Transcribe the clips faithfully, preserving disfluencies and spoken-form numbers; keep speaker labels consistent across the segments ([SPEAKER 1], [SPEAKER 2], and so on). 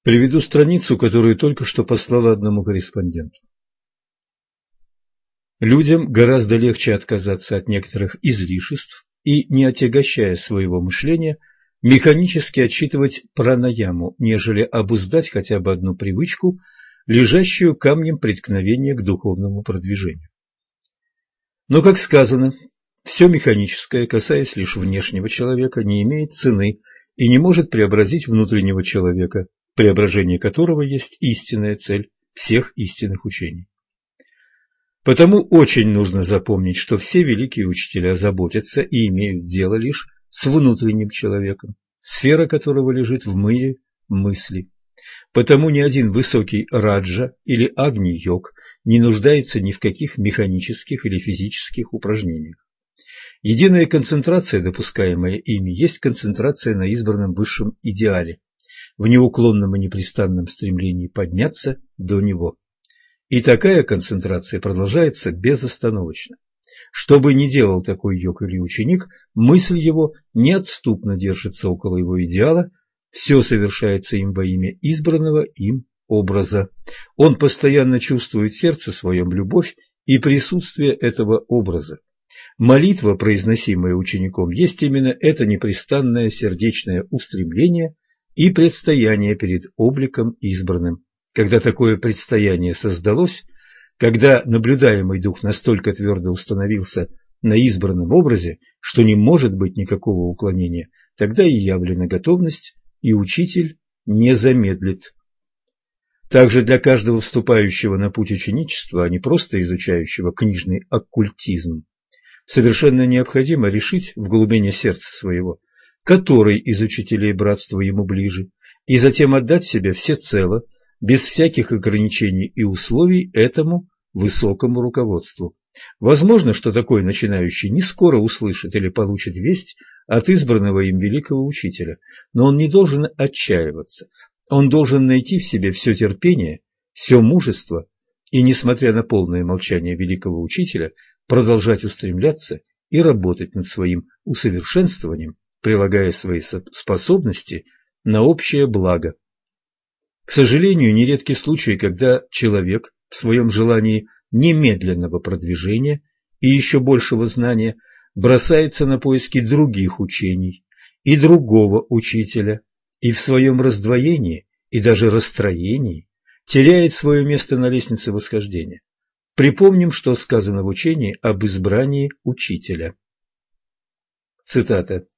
[SPEAKER 1] Приведу страницу, которую только что послала одному корреспонденту. Людям гораздо легче отказаться от некоторых излишеств и, не отягощая своего мышления, механически отсчитывать пранаяму, нежели обуздать хотя бы одну привычку, лежащую камнем преткновения к духовному продвижению. Но, как сказано, все механическое, касаясь лишь внешнего человека, не имеет цены и не может преобразить внутреннего человека, преображение которого есть истинная цель всех истинных учений. Потому очень нужно запомнить, что все великие учителя заботятся и имеют дело лишь с внутренним человеком, сфера которого лежит в мире мысли. Потому ни один высокий раджа или агни-йог не нуждается ни в каких механических или физических упражнениях. Единая концентрация, допускаемая ими, есть концентрация на избранном высшем идеале, в неуклонном и непрестанном стремлении подняться до него. И такая концентрация продолжается безостановочно. Что бы ни делал такой йог или ученик, мысль его неотступно держится около его идеала, все совершается им во имя избранного им образа. Он постоянно чувствует в сердце своем любовь и присутствие этого образа. Молитва, произносимая учеником, есть именно это непрестанное сердечное устремление и предстояние перед обликом избранным. Когда такое предстояние создалось, когда наблюдаемый дух настолько твердо установился на избранном образе, что не может быть никакого уклонения, тогда и явлена готовность, и учитель не замедлит. Также для каждого вступающего на путь ученичества, а не просто изучающего книжный оккультизм, совершенно необходимо решить в глубине сердца своего, который из учителей братства ему ближе, и затем отдать себя всецело, без всяких ограничений и условий, этому высокому руководству. Возможно, что такой начинающий не скоро услышит или получит весть от избранного им великого учителя, но он не должен отчаиваться. Он должен найти в себе все терпение, все мужество и, несмотря на полное молчание великого учителя, продолжать устремляться и работать над своим усовершенствованием, прилагая свои способности на общее благо. К сожалению, нередки случаи, когда человек в своем желании немедленного продвижения и еще большего знания бросается на поиски других учений и другого учителя, и в своем раздвоении и даже расстроении теряет свое место на лестнице восхождения. Припомним, что сказано в учении об избрании учителя. Цитата.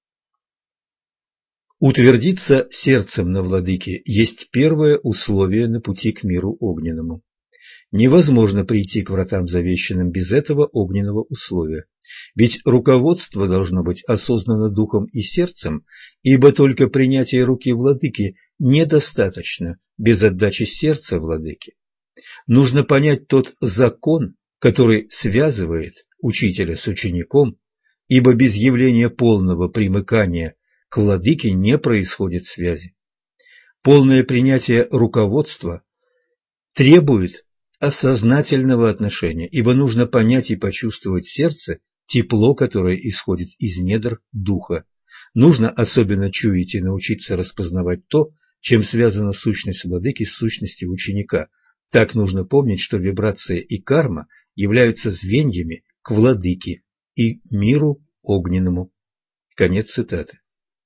[SPEAKER 1] «Утвердиться сердцем на владыке есть первое условие на пути к миру огненному. Невозможно прийти к вратам завещанным без этого огненного условия, ведь руководство должно быть осознано духом и сердцем, ибо только принятие руки владыки недостаточно без отдачи сердца владыке. Нужно понять тот закон, который связывает учителя с учеником, ибо без явления полного примыкания к владыке не происходит связи. Полное принятие руководства требует осознательного отношения, ибо нужно понять и почувствовать в сердце тепло, которое исходит из недр духа. Нужно особенно чуять и научиться распознавать то, чем связана сущность владыки с сущностью ученика. Так нужно помнить, что вибрация и карма являются звеньями к владыке и миру огненному». Конец цитаты.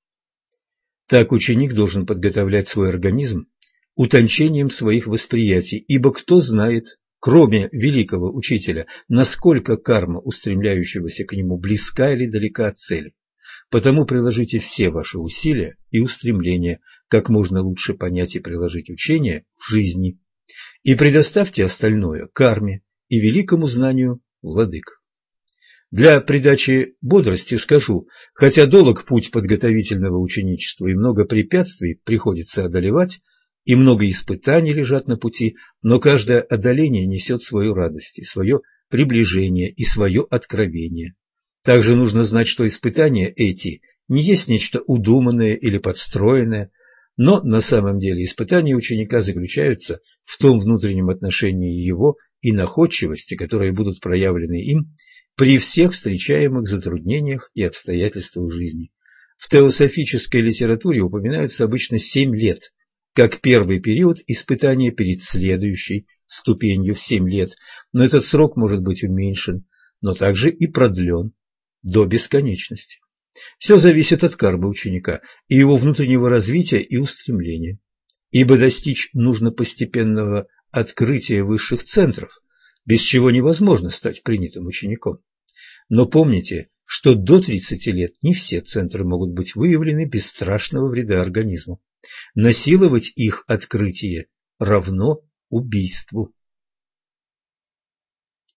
[SPEAKER 1] Так ученик должен подготовлять свой организм утончением своих восприятий, ибо кто знает, кроме великого учителя, насколько карма устремляющегося к нему близка или далека от цели. Потому приложите все ваши усилия и устремления, как можно лучше понять и приложить учение в жизни, и предоставьте остальное карме и великому знанию владык. Для придачи бодрости скажу, хотя долг путь подготовительного ученичества и много препятствий приходится одолевать, и много испытаний лежат на пути, но каждое одоление несет свою радость и свое приближение и свое откровение. Также нужно знать, что испытания эти не есть нечто удуманное или подстроенное, но на самом деле испытания ученика заключаются в том внутреннем отношении его и находчивости, которые будут проявлены им при всех встречаемых затруднениях и обстоятельствах жизни. В теософической литературе упоминаются обычно семь лет, как первый период испытания перед следующей ступенью в семь лет, но этот срок может быть уменьшен, но также и продлен до бесконечности. Все зависит от кармы ученика и его внутреннего развития и устремления, ибо достичь нужно постепенного открытия высших центров, без чего невозможно стать принятым учеником. Но помните, что до тридцати лет не все центры могут быть выявлены без страшного вреда организму. Насиловать их открытие равно убийству.